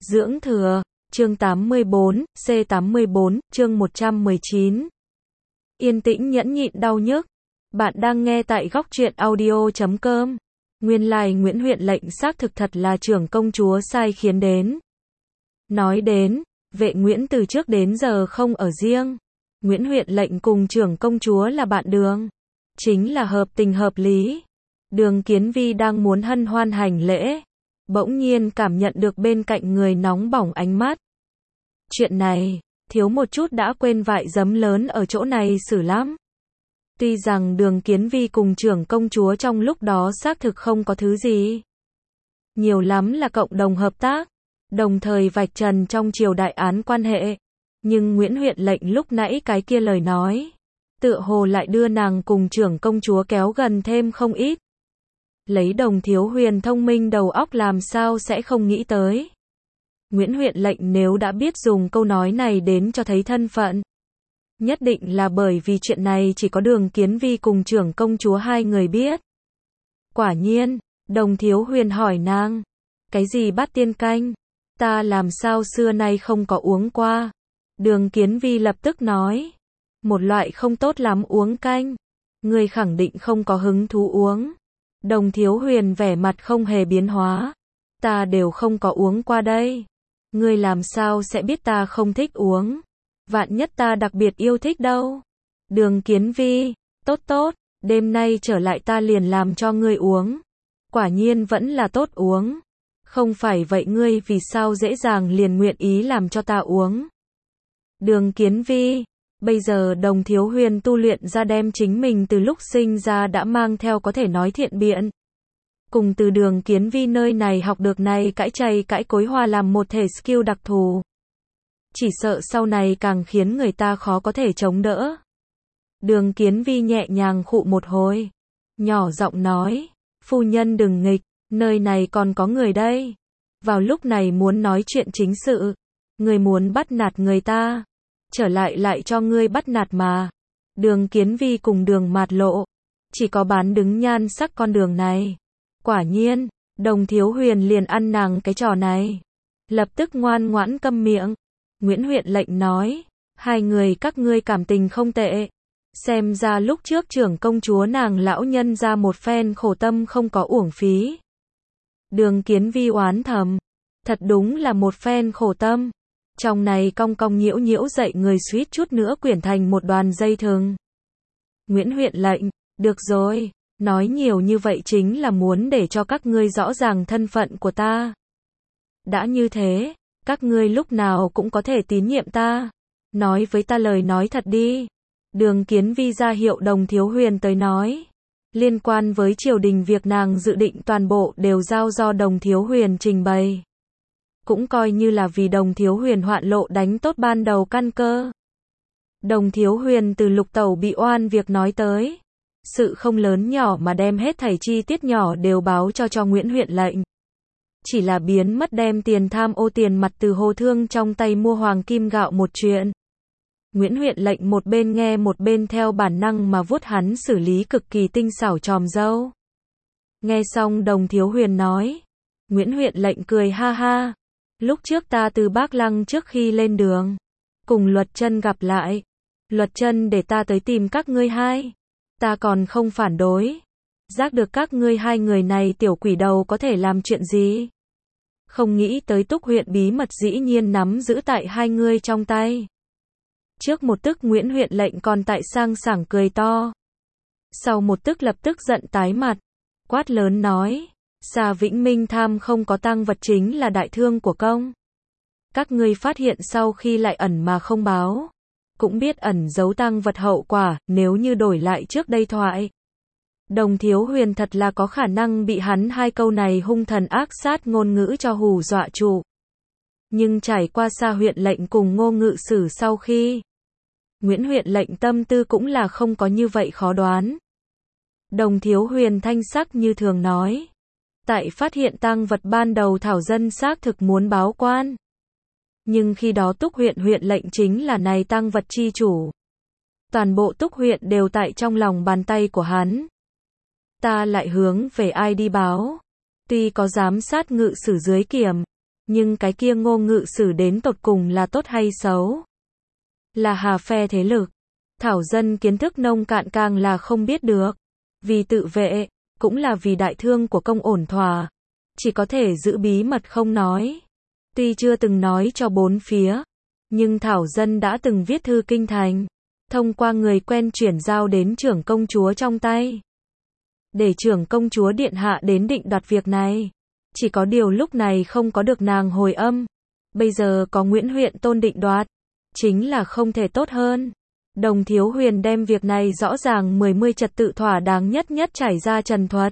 Dưỡng thừa, chương 84, C84, chương 119. Yên tĩnh nhẫn nhịn đau nhức. Bạn đang nghe tại góc truyện audio.com. Nguyên lai Nguyễn Huyện Lệnh xác thực thật là trưởng công chúa sai khiến đến. Nói đến, vệ Nguyễn từ trước đến giờ không ở riêng. Nguyễn Huyện Lệnh cùng trưởng công chúa là bạn đường. Chính là hợp tình hợp lý. Đường Kiến Vi đang muốn hân hoan hành lễ. Bỗng nhiên cảm nhận được bên cạnh người nóng bỏng ánh mắt. Chuyện này, thiếu một chút đã quên vại giấm lớn ở chỗ này xử lắm. Tuy rằng Đường Kiến Vi cùng trưởng công chúa trong lúc đó xác thực không có thứ gì. Nhiều lắm là cộng đồng hợp tác, đồng thời vạch trần trong triều đại án quan hệ. Nhưng Nguyễn Huyện Lệnh lúc nãy cái kia lời nói, tựa hồ lại đưa nàng cùng trưởng công chúa kéo gần thêm không ít. Lấy Đồng Thiếu Huyền thông minh đầu óc làm sao sẽ không nghĩ tới. Nguyễn Huyện Lệnh nếu đã biết dùng câu nói này đến cho thấy thân phận, nhất định là bởi vì chuyện này chỉ có Đường Kiến Vi cùng trưởng công chúa hai người biết. Quả nhiên, Đồng Thiếu Huyền hỏi nàng, cái gì bát tiên canh? Ta làm sao xưa nay không có uống qua? Đường Kiến Vi lập tức nói, một loại không tốt lắm uống canh. Ngươi khẳng định không có hứng thú uống. Đồng Thiếu Huyền vẻ mặt không hề biến hóa. Ta đều không có uống qua đây. Ngươi làm sao sẽ biết ta không thích uống? Vạn nhất ta đặc biệt yêu thích đâu. Đường Kiến Vi, tốt tốt, đêm nay trở lại ta liền làm cho ngươi uống. Quả nhiên vẫn là tốt uống. Không phải vậy ngươi vì sao dễ dàng liền nguyện ý làm cho ta uống? Đường Kiến Vi, bây giờ Đồng Thiếu Huyền tu luyện ra đem chính mình từ lúc sinh ra đã mang theo có thể nói thiện biện. Cùng từ Đường Kiến Vi nơi này học được này cãi chày cãi cối hòa làm một thể skill đặc thù. Chỉ sợ sau này càng khiến người ta khó có thể chống đỡ. Đường Kiến Vi nhẹ nhàng khụ một hồi, nhỏ giọng nói, phu nhân đừng nghịch, nơi này còn có người đây. Vào lúc này muốn nói chuyện chính sự, người muốn bắt nạt người ta, trở lại cho ngươi bắt nạt mà. Đường Kiến Vi cùng Đường Mạt Lộ, chỉ có bán đứng nhan sắc con đường này. Quả nhiên, Đồng Thiếu Huyền liền ăn nàng cái trò này. Lập tức ngoan ngoãn câm miệng. Nguyễn Huyện Lệnh nói, hai người các ngươi cảm tình không tệ. Xem ra lúc trước trưởng công chúa nàng lão nhân ra một phen khổ tâm không có uổng phí. Đường Kiến Vi oán thầm, thật đúng là một phen khổ tâm. Trong này cong cong nhiễu nhiễu dậy người suýt chút nữa quyển thành một đoàn dây thừng. Nguyễn Huyện Lệnh, được rồi, nói nhiều như vậy chính là muốn để cho các ngươi rõ ràng thân phận của ta. Đã như thế, các ngươi lúc nào cũng có thể tín nhiệm ta. Nói với ta lời nói thật đi. Đường Kiến Vi ra hiệu Đồng Thiếu Huyền tới nói. Liên quan với triều đình việc nàng dự định toàn bộ đều giao do Đồng Thiếu Huyền trình bày. Cũng coi như là vì Đồng Thiếu Huyền hoạn lộ đánh tốt ban đầu căn cơ. Đồng Thiếu Huyền từ Lục Tẩu bị oan việc nói tới. Sự không lớn nhỏ mà đem hết thảy chi tiết nhỏ đều báo cho Nguyễn Huyện Lệnh. Chỉ là biến mất đem tiền tham ô tiền mặt từ Hồ Thương trong tay mua hoàng kim gạo một chuyện. Nguyễn Huyện Lệnh một bên nghe một bên theo bản năng mà vuốt hắn xử lý cực kỳ tinh xảo tròm râu. Nghe xong Đồng Thiếu Huyền nói, Nguyễn Huyện Lệnh cười ha ha. Lúc trước ta từ Bác Lăng trước khi lên đường, cùng Luật Chân gặp lại. Luật Chân để ta tới tìm các ngươi hai. Ta còn không phản đối. Giác được các ngươi hai người này tiểu quỷ đầu có thể làm chuyện gì. Không nghĩ tới Túc huyện bí mật dĩ nhiên nắm giữ tại hai ngươi trong tay. Trước một tức Nguyễn Huyện Lệnh còn tại sang sảng cười to. Sau một tức lập tức giận tái mặt. Quát lớn nói. Xa Vĩnh Minh tham không có tang vật chính là đại thương của công. Các ngươi phát hiện sau khi lại ẩn mà không báo. Cũng biết ẩn giấu tang vật hậu quả nếu như đổi lại trước đây thoại. Đồng Thiếu Huyền thật là có khả năng bị hắn hai câu này hung thần ác sát ngôn ngữ cho hù dọa trụ. Nhưng trải qua Xa Huyện Lệnh cùng Ngô Ngự Sử sau khi, Nguyễn Huyện Lệnh tâm tư cũng là không có như vậy khó đoán. Đồng Thiếu Huyền thanh sắc như thường nói. Tại phát hiện tang vật ban đầu thảo dân xác thực muốn báo quan. Nhưng khi đó Túc huyện huyện lệnh chính là này tang vật chi chủ. Toàn bộ Túc huyện đều tại trong lòng bàn tay của hắn. Ta lại hướng về ai đi báo? Tuy có giám sát ngự sử dưới kiểm, Nhưng cái kia Ngô Ngự Sử đến tột cùng là tốt hay xấu? Là hà phe thế lực. Thảo Dân kiến thức nông cạn càng là không biết được. Vì tự vệ, cũng là vì đại thương của công ổn thỏa. Chỉ có thể giữ bí mật không nói. Tuy chưa từng nói cho bốn phía, nhưng Thảo Dân đã từng viết thư kinh thành, thông qua người quen chuyển giao đến trưởng công chúa trong tay. Để trưởng công chúa điện hạ đến định đoạt việc này. Chỉ có điều lúc này không có được nàng hồi âm. Bây giờ có Nguyễn Huyện Tôn định đoạt, chính là không thể tốt hơn. Đồng Thiếu Huyền đem việc này rõ ràng 10 trật tự thỏa đáng nhất trải ra trần thuật.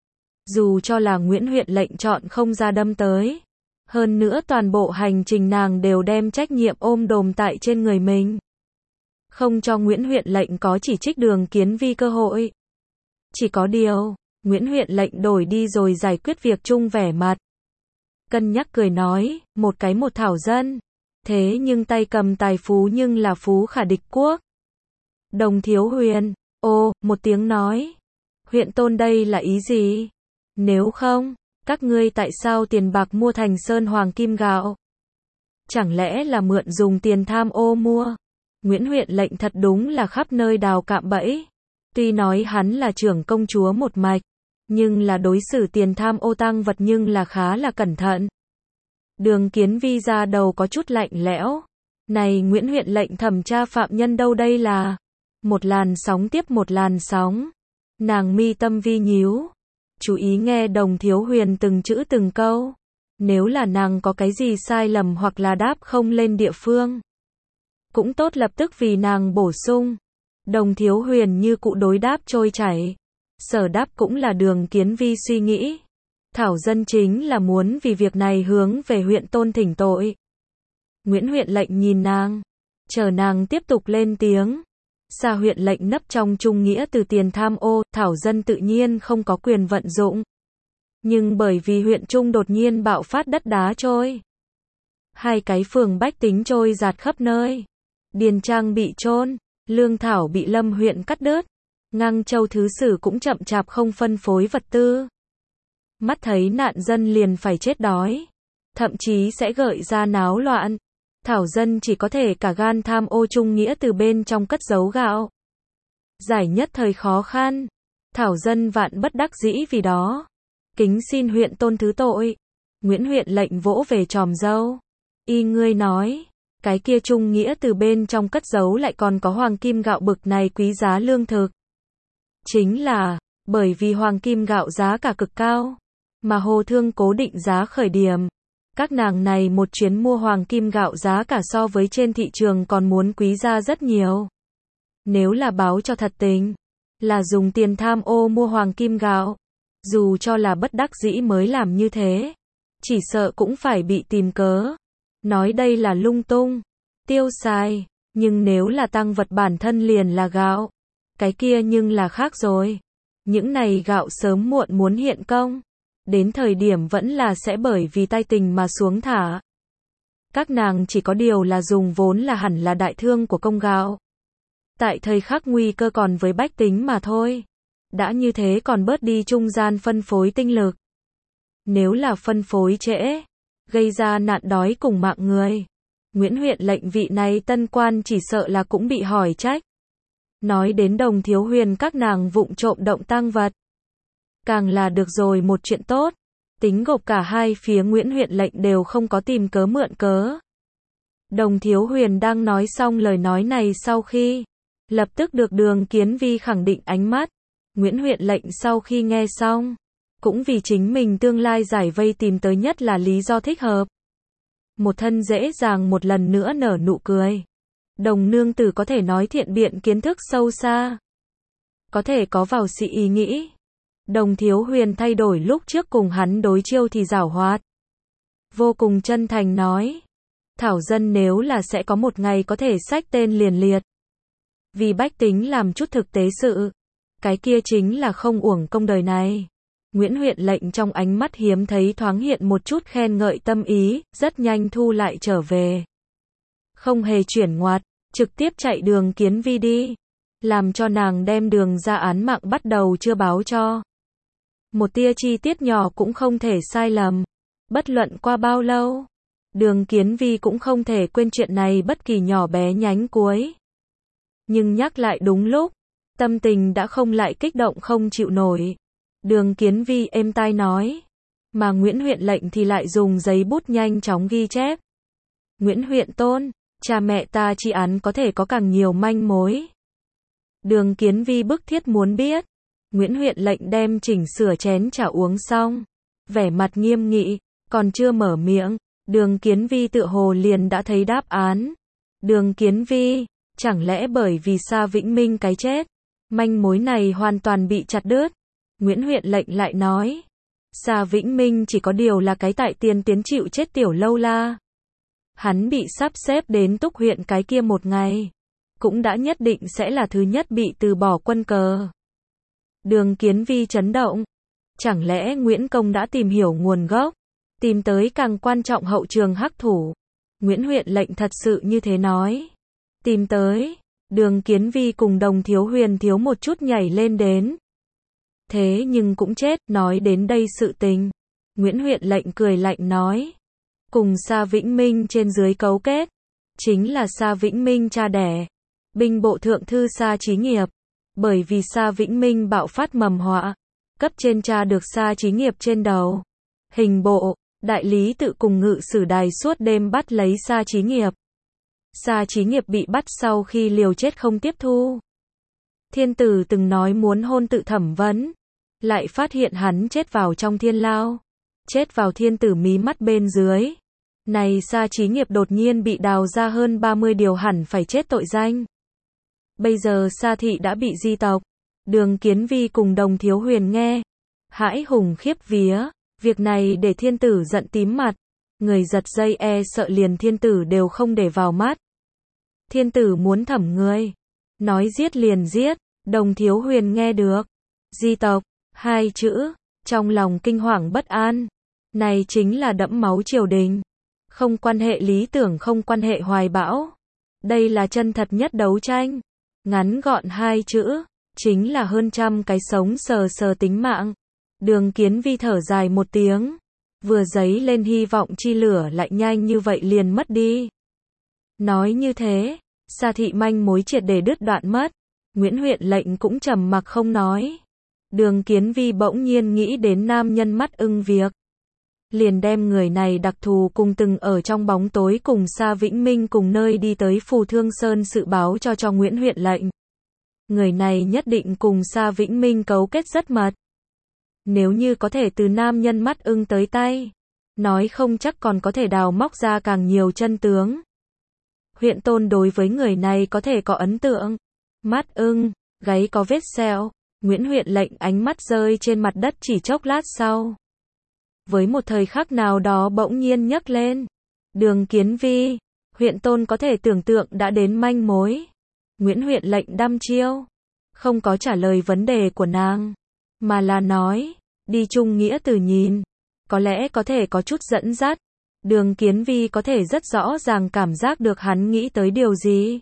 Dù cho là Nguyễn Huyện lệnh chọn không ra đâm tới. Hơn nữa toàn bộ hành trình nàng đều đem trách nhiệm ôm đồm tại trên người mình. Không cho Nguyễn Huyện lệnh có chỉ trích Đường Kiến Vi cơ hội. Chỉ có điều, Nguyễn Huyện lệnh đổi đi rồi giải quyết việc chung vẻ mặt. Cân nhắc cười nói, một cái một Thảo Dân. Thế nhưng tay cầm tài phú nhưng là phú khả địch quốc. Đồng Thiếu Huyền, một tiếng nói. Huyện Tôn đây là ý gì? Nếu không, các ngươi tại sao tiền bạc mua Thành Sơn hoàng kim gạo? Chẳng lẽ là mượn dùng tiền tham ô mua? Nguyễn Huyện lệnh thật đúng là khắp nơi đào cạm bẫy. Tuy nói hắn là trưởng công chúa một mạch, nhưng là đối xử tiền tham ô tang vật nhưng là khá là cẩn thận. Đường Kiến Vi ra đầu có chút lạnh lẽo. Này Nguyễn Huyện lệnh thẩm tra phạm nhân đâu đây là? Một làn sóng tiếp một làn sóng. Nàng mi tâm vi nhíu. Chú ý nghe Đồng Thiếu Huyền từng chữ từng câu. Nếu là nàng có cái gì sai lầm hoặc là đáp không lên địa phương, cũng tốt lập tức vì nàng bổ sung. Đồng Thiếu Huyền như cụ đối đáp trôi chảy. Sở đáp cũng là Đường Kiến Vi suy nghĩ. Thảo Dân chính là muốn vì việc này hướng về huyện Tôn thỉnh tội. Nguyễn Huyện lệnh nhìn nàng, chờ nàng tiếp tục lên tiếng. Xa huyện lệnh nấp trong trung nghĩa từ tiền tham ô, Thảo Dân tự nhiên không có quyền vận dụng. Nhưng bởi vì huyện Trung đột nhiên bạo phát đất đá trôi. 2 cái phường bách tính trôi giạt khắp nơi. Điền trang bị chôn, lương thảo bị Lâm huyện cắt đứt. Ngang Châu thứ sử cũng chậm chạp không phân phối vật tư. Mắt thấy nạn dân liền phải chết đói. Thậm chí sẽ gợi ra náo loạn. Thảo Dân chỉ có thể cả gan tham ô trung nghĩa từ bên trong cất giấu gạo. Giải nhất thời khó khăn. Thảo Dân vạn bất đắc dĩ vì đó. Kính xin huyện Tôn thứ tội. Nguyễn Huyện lệnh vỗ về tròm dâu. Y ngươi nói, cái kia trung nghĩa từ bên trong cất giấu lại còn có hoàng kim gạo bực này quý giá lương thực. Chính là, bởi vì hoàng kim gạo giá cả cực cao, mà Hồ Thương cố định giá khởi điểm. Các nàng này một chuyến mua hoàng kim gạo giá cả so với trên thị trường còn muốn quý ra rất nhiều. Nếu là báo cho thật tình, là dùng tiền tham ô mua hoàng kim gạo, dù cho là bất đắc dĩ mới làm như thế, chỉ sợ cũng phải bị tìm cớ. Nói đây là lung tung, tiêu xài, nhưng nếu là tang vật bản thân liền là gạo, cái kia nhưng là khác rồi. Những này gạo sớm muộn muốn hiện công, đến thời điểm vẫn là sẽ bởi vì tay tình mà xuống thả. Các nàng chỉ có điều là dùng vốn là hẳn là đại thương của công gạo. Tại thời khắc nguy cơ còn với bách tính mà thôi. Đã như thế còn bớt đi trung gian phân phối tinh lực. Nếu là phân phối trễ, gây ra nạn đói cùng mạng người, Nguyễn Huyện lệnh vị này tân quan chỉ sợ là cũng bị hỏi trách. Nói đến Đồng Thiếu Huyền các nàng vụng trộm động tang vật, càng là được rồi một chuyện tốt. Tính gộp cả hai phía Nguyễn Huyện lệnh đều không có tìm cớ mượn cớ. Đồng Thiếu Huyền đang nói xong lời nói này sau khi, lập tức được Đường Kiến Vi khẳng định ánh mắt. Nguyễn Huyện lệnh sau khi nghe xong, cũng vì chính mình tương lai giải vây tìm tới nhất là lý do thích hợp. Một thân dễ dàng một lần nữa nở nụ cười. Đồng nương tử có thể nói thiện biện kiến thức sâu xa. Có thể có vào sĩ ý nghĩ. Đồng Thiếu Huyền thay đổi lúc trước cùng hắn đối chiêu thì giảo hoạt. Vô cùng chân thành nói. Thảo Dân nếu là sẽ có một ngày có thể xách tên liền liệt. Vì bách tính làm chút thực tế sự. Cái kia chính là không uổng công đời này. Nguyễn Huyện lệnh trong ánh mắt hiếm thấy thoáng hiện một chút khen ngợi tâm ý, rất nhanh thu lại trở về. Không hề chuyển ngoặt, trực tiếp chạy Đường Kiến Vi đi. Làm cho nàng đem đường ra án mạng bắt đầu chưa báo cho. Một tia chi tiết nhỏ cũng không thể sai lầm. Bất luận qua bao lâu, Đường Kiến Vi cũng không thể quên chuyện này bất kỳ nhỏ bé nhánh cuối. Nhưng nhắc lại đúng lúc, tâm tình đã không lại kích động không chịu nổi. Đường Kiến Vi êm tai nói, mà Nguyễn Huyện Lệnh thì lại dùng giấy bút nhanh chóng ghi chép. Nguyễn Huyện Tôn, cha mẹ ta tri án có thể có càng nhiều manh mối. Đường Kiến Vi bức thiết muốn biết. Nguyễn Huyện Lệnh đem chỉnh sửa chén trà uống xong, vẻ mặt nghiêm nghị, còn chưa mở miệng, Đường Kiến Vi tựa hồ liền đã thấy đáp án. Đường Kiến Vi, chẳng lẽ bởi vì Sa Vĩnh Minh cái chết, manh mối này hoàn toàn bị chặt đứt? Nguyễn Huyện Lệnh lại nói, Sa Vĩnh Minh chỉ có điều là cái tại tiên tiến chịu chết tiểu lâu la. Hắn bị sắp xếp đến Túc huyện cái kia một ngày, cũng đã nhất định sẽ là thứ nhất bị từ bỏ quân cờ. Đường Kiến Vi chấn động. Chẳng lẽ Nguyễn Công đã tìm hiểu nguồn gốc, tìm tới càng quan trọng hậu trường hắc thủ? Nguyễn Huyện Lệnh thật sự như thế nói. Tìm tới. Đường Kiến Vi cùng Đồng Thiếu Huyền thiếu một chút nhảy lên đến. Thế nhưng cũng chết. Nói đến đây sự tình, Nguyễn Huyện Lệnh cười lạnh nói, cùng Sa Vĩnh Minh trên dưới cấu kết, chính là Sa Vĩnh Minh cha đẻ, binh bộ thượng thư Sa Chí Nghiệp. Bởi vì Sa Vĩnh Minh bạo phát mầm họa, cấp trên tra được Sa Chí Nghiệp trên đầu. Hình bộ, đại lý tự cùng ngự sử đài suốt đêm bắt lấy Sa Chí Nghiệp. Sa Chí Nghiệp bị bắt sau khi liều chết không tiếp thu. Thiên tử từng nói muốn hôn tự thẩm vấn, lại phát hiện hắn chết vào trong thiên lao, chết vào thiên tử mí mắt bên dưới. Này Sa Chí Nghiệp đột nhiên bị đào ra hơn 30 điều hẳn phải chết tội danh. Bây giờ Sa thị đã bị di tộc. Đường Kiến Vi cùng Đồng Thiếu Huyền nghe, hãi hùng khiếp vía, việc này để thiên tử giận tím mặt, người giật dây sợ liền thiên tử đều không để vào mắt. Thiên tử muốn thẩm người, nói giết liền giết. Đồng Thiếu Huyền nghe được di tộc, hai chữ, trong lòng kinh hoàng bất an. Này chính là đẫm máu triều đình, không quan hệ lý tưởng, không quan hệ hoài bão. Đây là chân thật nhất đấu tranh. Ngắn gọn hai chữ, chính là hơn trăm cái sống sờ sờ tính mạng. Đường Kiến Vi thở dài một tiếng, vừa dấy lên hy vọng chi lửa lại nhanh như vậy liền mất đi. Nói như thế, Sa thị manh mối triệt để đứt đoạn mất. Nguyễn Huyện Lệnh cũng trầm mặc không nói. Đường Kiến Vi bỗng nhiên nghĩ đến nam nhân mắt ưng việc, liền đem người này đặc thù cùng từng ở trong bóng tối cùng Sa Vĩnh Minh cùng nơi đi tới Phù Thương Sơn sự báo cho Nguyễn Huyện Lệnh. Người này nhất định cùng Sa Vĩnh Minh cấu kết rất mật. Nếu như có thể từ nam nhân mắt ưng tới tay, nói không chắc còn có thể đào móc ra càng nhiều chân tướng. Huyện Tôn đối với người này có thể có ấn tượng. Mắt ưng, gáy có vết sẹo. Nguyễn Huyện Lệnh ánh mắt rơi trên mặt đất chỉ chốc lát sau, với một thời khắc nào đó bỗng nhiên nhấc lên. Đường Kiến Vi, Huyện Tôn có thể tưởng tượng đã đến manh mối. Nguyễn Huyện Lệnh đăm chiêu, không có trả lời vấn đề của nàng, mà là nói, đi chung nghĩa từ nhìn, có lẽ có thể có chút dẫn dắt. Đường Kiến Vi có thể rất rõ ràng cảm giác được hắn nghĩ tới điều gì.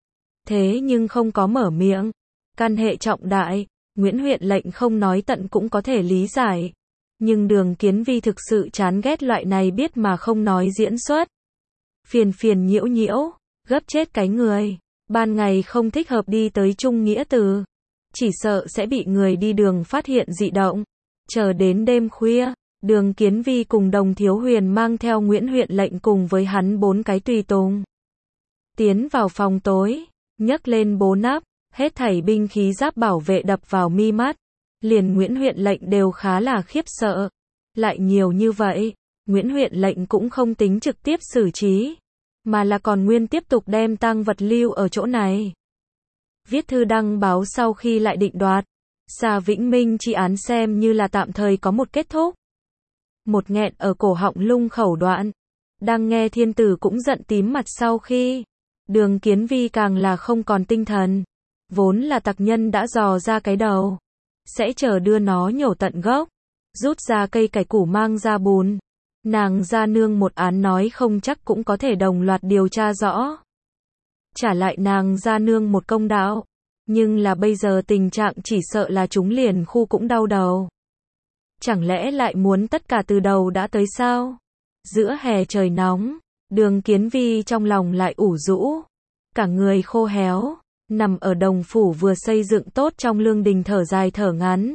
Thế nhưng không có mở miệng. Căn hệ trọng đại, Nguyễn Huyện Lệnh không nói tận cũng có thể lý giải. Nhưng Đường Kiến Vi thực sự chán ghét loại này biết mà không nói diễn xuất. Phiền phiền nhiễu nhiễu, gấp chết cái người. Ban ngày không thích hợp đi tới chung nghĩa từ, chỉ sợ sẽ bị người đi đường phát hiện dị động. Chờ đến đêm khuya, Đường Kiến Vi cùng Đồng Thiếu Huyền mang theo Nguyễn Huyện Lệnh cùng với hắn 4 cái tùy tùng, tiến vào phòng tối, nhấc lên bố nắp, hết thảy binh khí giáp bảo vệ đập vào mi mắt. Liền Nguyễn Huyện Lệnh đều khá là khiếp sợ. Lại nhiều như vậy, Nguyễn Huyện Lệnh cũng không tính trực tiếp xử trí, mà là còn nguyên tiếp tục đem tang vật lưu ở chỗ này. Viết thư đăng báo sau khi lại định đoạt, Sa Vĩnh Minh chi án xem như là tạm thời có một kết thúc. Một nghẹn ở cổ họng lung khẩu đoạn. Đang nghe thiên tử cũng giận tím mặt sau khi, Đường Kiến Vi càng là không còn tinh thần. Vốn là tặc nhân đã dò ra cái đầu, sẽ chờ đưa nó nhổ tận gốc, rút ra cây cải củ mang ra bùn. Nàng gia nương một án nói không chắc cũng có thể đồng loạt điều tra rõ, trả lại nàng gia nương một công đạo. Nhưng là bây giờ tình trạng chỉ sợ là chúng liền khu cũng đau đầu. Chẳng lẽ lại muốn tất cả từ đầu đã tới sao? Giữa hè trời nóng, Đường Kiến Vi trong lòng lại ủ rũ, cả người khô héo, nằm ở đồng phủ vừa xây dựng tốt trong lương đình thở dài thở ngắn.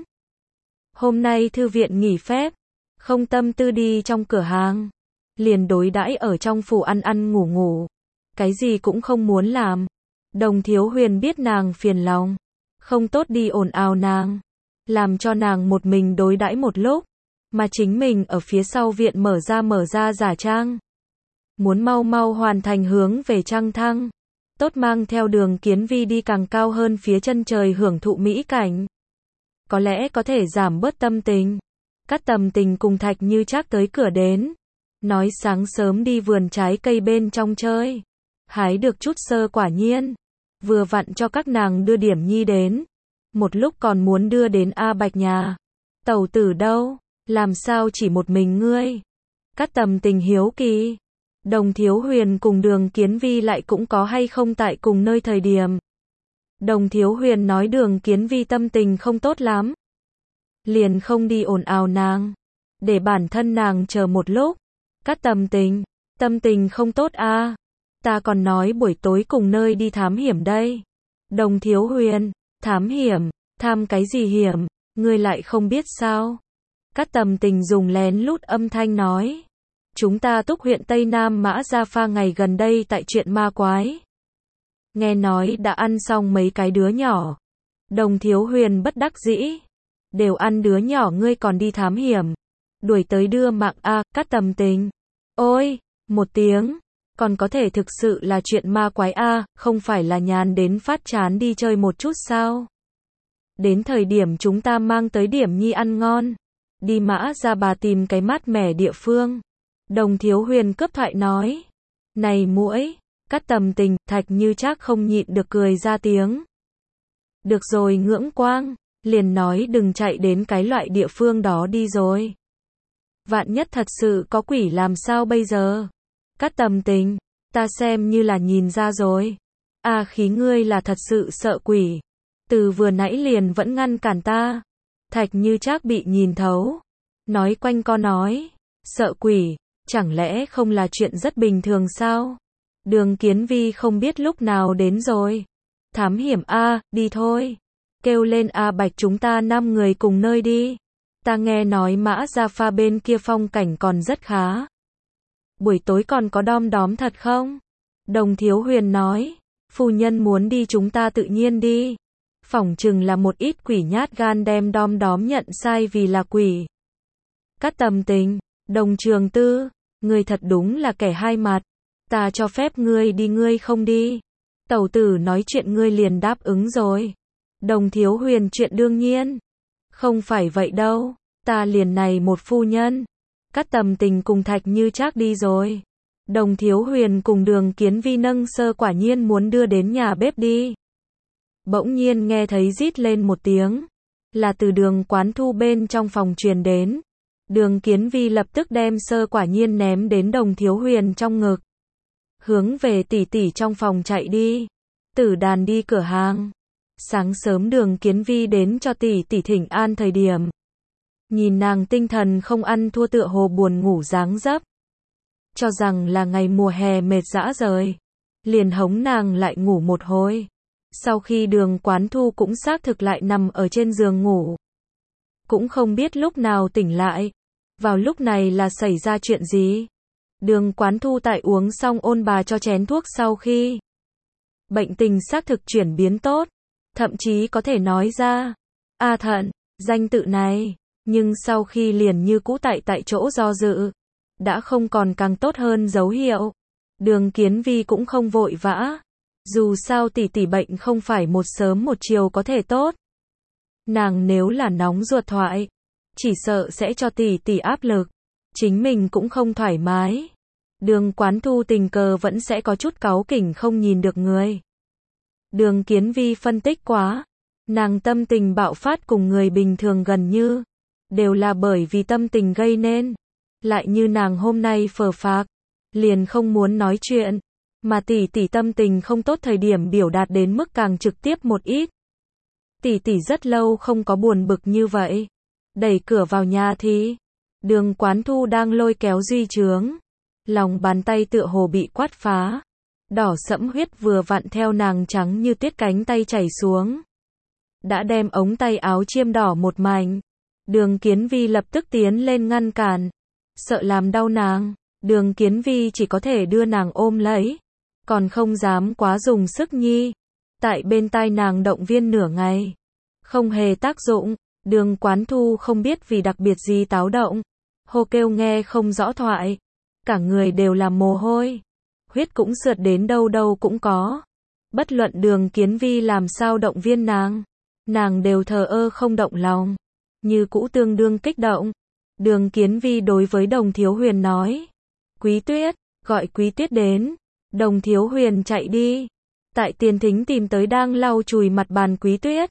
Hôm nay thư viện nghỉ phép, không tâm tư đi trong cửa hàng, liền đối đãi ở trong phủ ăn ăn ngủ ngủ, cái gì cũng không muốn làm. Đồng Thiếu Huyền biết nàng phiền lòng, không tốt đi ồn ào nàng, làm cho nàng một mình đối đãi một lúc, mà chính mình ở phía sau viện mở ra giả trang. Muốn mau mau hoàn thành hướng về Trăng Thăng, tốt mang theo Đường Kiến Vi đi càng cao hơn phía chân trời hưởng thụ mỹ cảnh. Có lẽ có thể giảm bớt tâm tình. Cát Tầm Tình cùng Thạch Như Trác tới cửa đến, nói sáng sớm đi vườn trái cây bên trong chơi, hái được chút sơ quả nhiên, vừa vặn cho các nàng đưa Điểm Nhi đến. Một lúc còn muốn đưa đến A Bạch nhà. Tẩu tử đâu? Làm sao chỉ một mình ngươi? Cát Tầm Tình hiếu kỳ. Đồng Thiếu Huyền cùng Đường Kiến Vi lại cũng có hay không tại cùng nơi thời điểm. Đồng Thiếu Huyền nói Đường Kiến Vi tâm tình không tốt lắm, liền không đi ồn ào nàng, để bản thân nàng chờ một lúc. Cát Tầm Tình, tâm tình không tốt à? Ta còn nói buổi tối cùng nơi đi thám hiểm đây. Đồng Thiếu Huyền, thám hiểm, tham cái gì hiểm, ngươi lại không biết sao? Cát Tầm Tình dùng lén lút âm thanh nói. Chúng ta túc huyện Tây Nam Mã Gia Pha ngày gần đây tại chuyện ma quái. Nghe nói đã ăn xong mấy cái đứa nhỏ. Đồng Thiếu Huyền bất đắc dĩ. Đều ăn đứa nhỏ ngươi còn đi thám hiểm. Đuổi tới đưa mạng a. Cát Tầm Tình. Ôi, một tiếng. Còn có thể thực sự là chuyện ma quái a, không phải là nhàn đến phát chán đi chơi một chút sao? Đến thời điểm chúng ta mang tới Điểm Nhi ăn ngon. Đi Mã Gia Bà tìm cái mát mẻ địa phương. Đồng Thiếu Huyền cướp thoại nói. Này muội, Cát Tầm Tình, Thạch Như Trác không nhịn được cười ra tiếng. Được rồi Ngưỡng Quang, liền nói đừng chạy đến cái loại địa phương đó đi rồi. Vạn nhất thật sự có quỷ làm sao bây giờ? Cát Tầm Tình, ta xem như là nhìn ra rồi. À khí ngươi là thật sự sợ quỷ. Từ vừa nãy liền vẫn ngăn cản ta. Thạch Như Trác bị nhìn thấu. Nói quanh co nói. Sợ quỷ, chẳng lẽ không là chuyện rất bình thường sao? Đường Kiến Vi không biết lúc nào đến rồi. Thám hiểm a, đi thôi. Kêu lên A Bạch chúng ta 5 người cùng nơi đi. Ta nghe nói Mã Gia Pha bên kia phong cảnh còn rất khá. Buổi tối còn có đom đóm thật không? Đồng Thiếu Huyền nói. Phu nhân muốn đi chúng ta tự nhiên đi. Phỏng chừng là một ít quỷ nhát gan đem đom đóm nhận sai vì là quỷ. Cát Tầm Tình, Đồng Trường Tư, ngươi thật đúng là kẻ hai mặt. Ta cho phép ngươi đi ngươi không đi. Tẩu tử nói chuyện ngươi liền đáp ứng rồi. Đồng Thiếu Huyền chuyện đương nhiên. Không phải vậy đâu, ta liền này một phu nhân. Cát Tầm Tình cùng Thạch Như Trác đi rồi. Đồng Thiếu Huyền cùng Đường Kiến Vi nâng sơ quả nhiên muốn đưa đến nhà bếp đi. Bỗng nhiên nghe thấy rít lên một tiếng. Là từ Đường Quán Thu bên trong phòng truyền đến. Đường Kiến Vi lập tức đem sơ quả nhiên ném đến Đồng Thiếu Huyền trong ngực. Hướng về tỷ tỷ trong phòng chạy đi. Tử Đàn đi cửa hàng. Sáng sớm Đường Kiến Vi đến cho tỷ tỷ thỉnh an thời điểm. Nhìn nàng tinh thần không ăn thua tựa hồ buồn ngủ dáng dấp. Cho rằng là ngày mùa hè mệt dã rời. Liền hống nàng lại ngủ một hồi. Sau khi Đường Quán Thu cũng xác thực lại nằm ở trên giường ngủ. Cũng không biết lúc nào tỉnh lại. Vào lúc này là xảy ra chuyện gì? Đường Quán Thu tại uống xong ôn bà cho chén thuốc sau khi. Bệnh tình xác thực chuyển biến tốt. Thậm chí có thể nói ra. A Thận, danh tự này. Nhưng sau khi liền như cũ tại chỗ do dự. Đã không còn càng tốt hơn dấu hiệu. Đường Kiến Vi cũng không vội vã. Dù sao tỷ tỷ bệnh không phải một sớm một chiều có thể tốt. Nàng nếu là nóng ruột thoại, chỉ sợ sẽ cho tỷ tỷ áp lực. Chính mình cũng không thoải mái. Đường Quán Thu tình cờ vẫn sẽ có chút cáu kỉnh không nhìn được người. Đường Kiến Vi phân tích quá. Nàng tâm tình bạo phát cùng người bình thường gần như. Đều là bởi vì tâm tình gây nên. Lại như nàng hôm nay phờ phạc. Liền không muốn nói chuyện. Mà tỷ tỷ tâm tình không tốt thời điểm biểu đạt đến mức càng trực tiếp một ít. Tỷ tỷ rất lâu không có buồn bực như vậy. Đẩy cửa vào nhà thì Đường Quán Thu đang lôi kéo Duy Chướng. Lòng bàn tay tựa hồ bị quát phá. Đỏ sẫm huyết vừa vặn theo nàng trắng như tuyết cánh tay chảy xuống. Đã đem ống tay áo chiêm đỏ một mảnh. Đường Kiến Vi lập tức tiến lên ngăn cản. Sợ làm đau nàng, Đường Kiến Vi chỉ có thể đưa nàng ôm lấy. Còn không dám quá dùng sức nhi. Tại bên tai nàng động viên nửa ngày. Không hề tác dụng. Đường Quán Thu không biết vì đặc biệt gì táo động. Hô kêu nghe không rõ thoại. Cả người đều là mồ hôi. Huyết cũng sượt đến đâu đâu cũng có. Bất luận Đường Kiến Vi làm sao động viên nàng đều thờ ơ không động lòng. Như cũ tương đương kích động. Đường Kiến Vi đối với Đồng Thiếu Huyền nói. Quý Tuyết, gọi Quý Tuyết đến. Đồng Thiếu Huyền chạy đi. Tại tiền thính tìm tới đang lau chùi mặt bàn Quý Tuyết.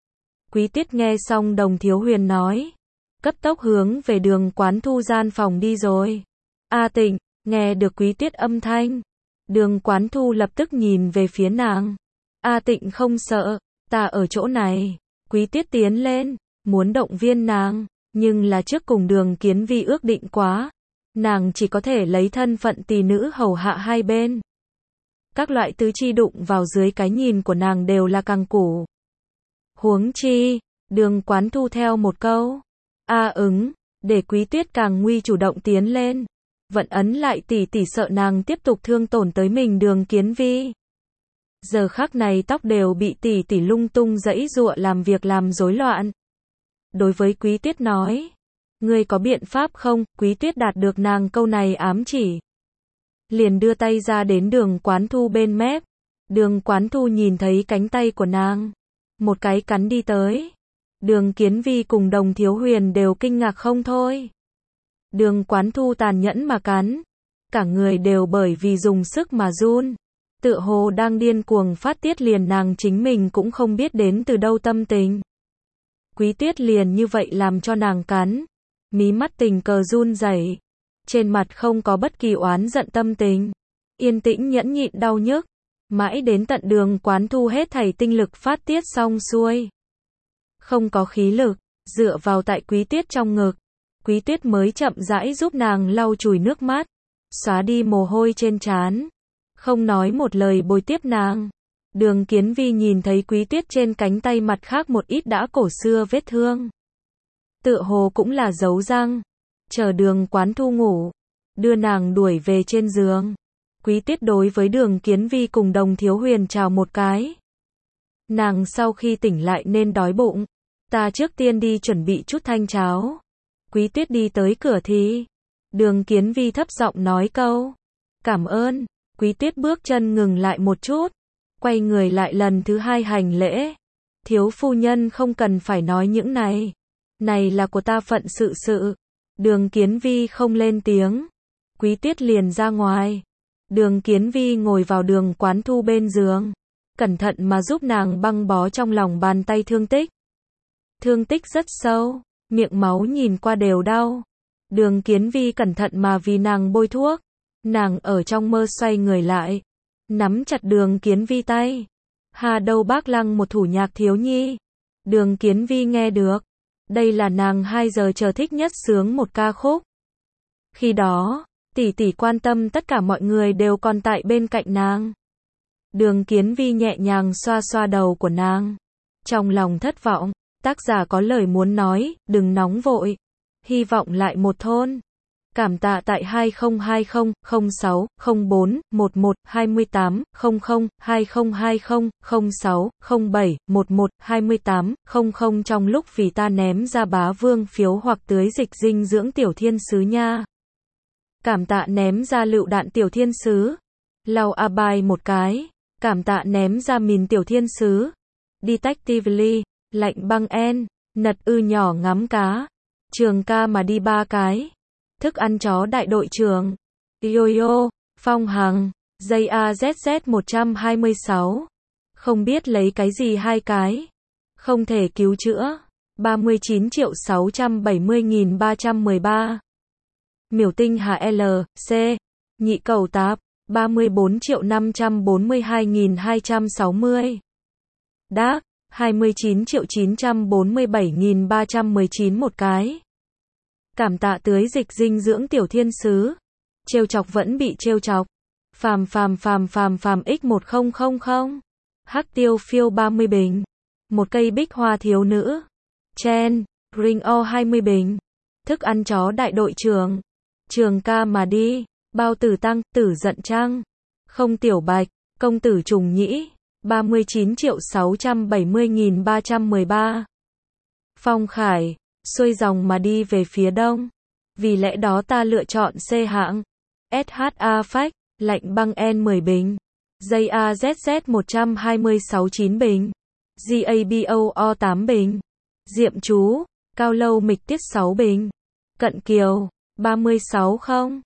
Quý Tuyết nghe xong Đồng Thiếu Huyền nói. Cấp tốc hướng về Đường Quán Thu gian phòng đi rồi. A Tịnh, nghe được Quý Tuyết âm thanh. Đường Quán Thu lập tức nhìn về phía nàng. A Tịnh không sợ, ta ở chỗ này. Quý Tuyết tiến lên, muốn động viên nàng, nhưng là trước cùng Đường Kiến Vi ước định quá. Nàng chỉ có thể lấy thân phận tỳ nữ hầu hạ hai bên. Các loại tứ chi đụng vào dưới cái nhìn của nàng đều là càng củ. Huống chi, Đường Quán Thu theo một câu. A ứng, để Quý Tuyết càng nguy chủ động tiến lên. Vận ấn lại tỷ tỷ sợ nàng tiếp tục thương tổn tới mình Đường Kiến Vi. Giờ khắc này tóc đều bị tỷ tỷ lung tung giãy giụa làm việc làm rối loạn. Đối với Quý Tuyết nói. Ngươi có biện pháp không? Quý Tuyết đạt được nàng câu này ám chỉ. Liền đưa tay ra đến Đường Quán Thu bên mép. Đường Quán Thu nhìn thấy cánh tay của nàng. Một cái cắn đi tới. Đường Kiến Vi cùng Đồng Thiếu Huyền đều kinh ngạc không thôi. Đường Quán Thu tàn nhẫn mà cắn. Cả người đều bởi vì dùng sức mà run. Tựa hồ đang điên cuồng phát tiết liền nàng chính mình cũng không biết đến từ đâu tâm tình. Quý Tuyết liền như vậy làm cho nàng cắn. Mí mắt tình cờ run rẩy. Trên mặt không có bất kỳ oán giận tâm tình. Yên tĩnh nhẫn nhịn đau nhức. Mãi đến tận Đường Quán Thu hết thảy tinh lực phát tiết xong xuôi. Không có khí lực, dựa vào tại Quý Tuyết trong ngực. Quý Tuyết mới chậm rãi giúp nàng lau chùi nước mắt. Xóa đi mồ hôi trên trán. Không nói một lời bồi tiếp nàng. Đường Kiến Vi nhìn thấy Quý Tuyết trên cánh tay mặt khác một ít đã cổ xưa vết thương. Tựa hồ cũng là dấu răng. Chờ Đường Quán Thu ngủ. Đưa nàng đuổi về trên giường. Quý Tuyết đối với Đường Kiến Vi cùng Đồng Thiếu Huyền chào một cái. Nàng sau khi tỉnh lại nên đói bụng. Ta trước tiên đi chuẩn bị chút thanh cháo. Quý Tuyết đi tới cửa thì. Đường Kiến Vi thấp giọng nói câu. Cảm ơn. Quý Tuyết bước chân ngừng lại một chút. Quay người lại lần thứ hai hành lễ. Thiếu phu nhân không cần phải nói những này. Này là của ta phận sự. Đường Kiến Vi không lên tiếng. Quý Tuyết liền ra ngoài. Đường Kiến Vi ngồi vào Đường Quán Thu bên giường. Cẩn thận mà giúp nàng băng bó trong lòng bàn tay thương tích. Thương tích rất sâu. Miệng máu nhìn qua đều đau. Đường Kiến Vi cẩn thận mà vì nàng bôi thuốc. Nàng ở trong mơ xoay người lại. Nắm chặt Đường Kiến Vi tay. Hà Đâu Bác Lăng một thủ nhạc thiếu nhi. Đường Kiến Vi nghe được. Đây là nàng 2 giờ chờ thích nhất sướng một ca khúc. Khi đó, tỷ tỷ quan tâm tất cả mọi người đều còn tại bên cạnh nàng. Đường Kiến Vi nhẹ nhàng xoa xoa đầu của nàng. Trong lòng thất vọng, tác giả có lời muốn nói, đừng nóng vội. Hy vọng lại một thôn. Cảm tạ tại 2020 06 04 11 28 00 2020 06 07 11 28 00 trong lúc vì ta ném ra bá vương phiếu hoặc tưới dịch dinh dưỡng tiểu thiên sứ nha. Cảm tạ ném ra lựu đạn tiểu thiên sứ. Lau a bài một cái. Cảm tạ ném ra mìn tiểu thiên sứ. Detectively, lạnh băng en, nật ư nhỏ ngắm cá. Trường ca mà đi 3 cái. Thức ăn chó đại đội trưởng. Yo-yo, Phong Hằng, dây AZZ 126. Không biết lấy cái gì 2 cái. Không thể cứu chữa. 39.670.313. Miểu tinh HL, C. Nhị cầu tạp. 34.542.260. Đác, 29.947.319 một cái. Cảm tạ tưới dịch dinh dưỡng tiểu thiên sứ. Trêu chọc vẫn bị trêu chọc. Phàm x1000. Hắc tiêu phiêu 30 bình. Một cây bích hoa thiếu nữ. Chen, Ring O 20 bình. Thức ăn chó đại đội trưởng. Trường ca mà đi. Bao tử tăng, tử giận trăng. Không tiểu bạch, công tử trùng nhĩ. 39.670.313. Phong Khải, xuôi dòng mà đi về phía đông. Vì lẽ đó ta lựa chọn C hạng. SHA Phách, lạnh băng N10 bình. JAZZ 126.9 bình. GABOO 8 bình. Diệm chú, cao lâu mịch tiết 6 bình. Cận Kiều, 36 không.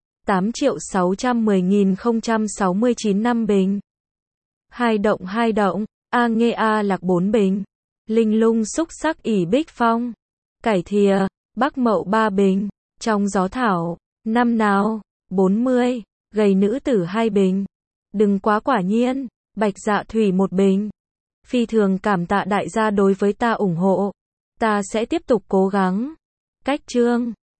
8.610.069 năm bình. Hai động, A Nghê A Lạc 4 bình. Linh lung xúc sắc ỉ Bích Phong. Cải thìa, Bắc Mậu 3 bình. Trong gió thảo, năm nào, 40. Gầy nữ tử 2 bình. Đừng quá quả nhiên, Bạch Dạ Thủy 1 bình. Phi thường cảm tạ đại gia đối với ta ủng hộ. Ta sẽ tiếp tục cố gắng. Cách chương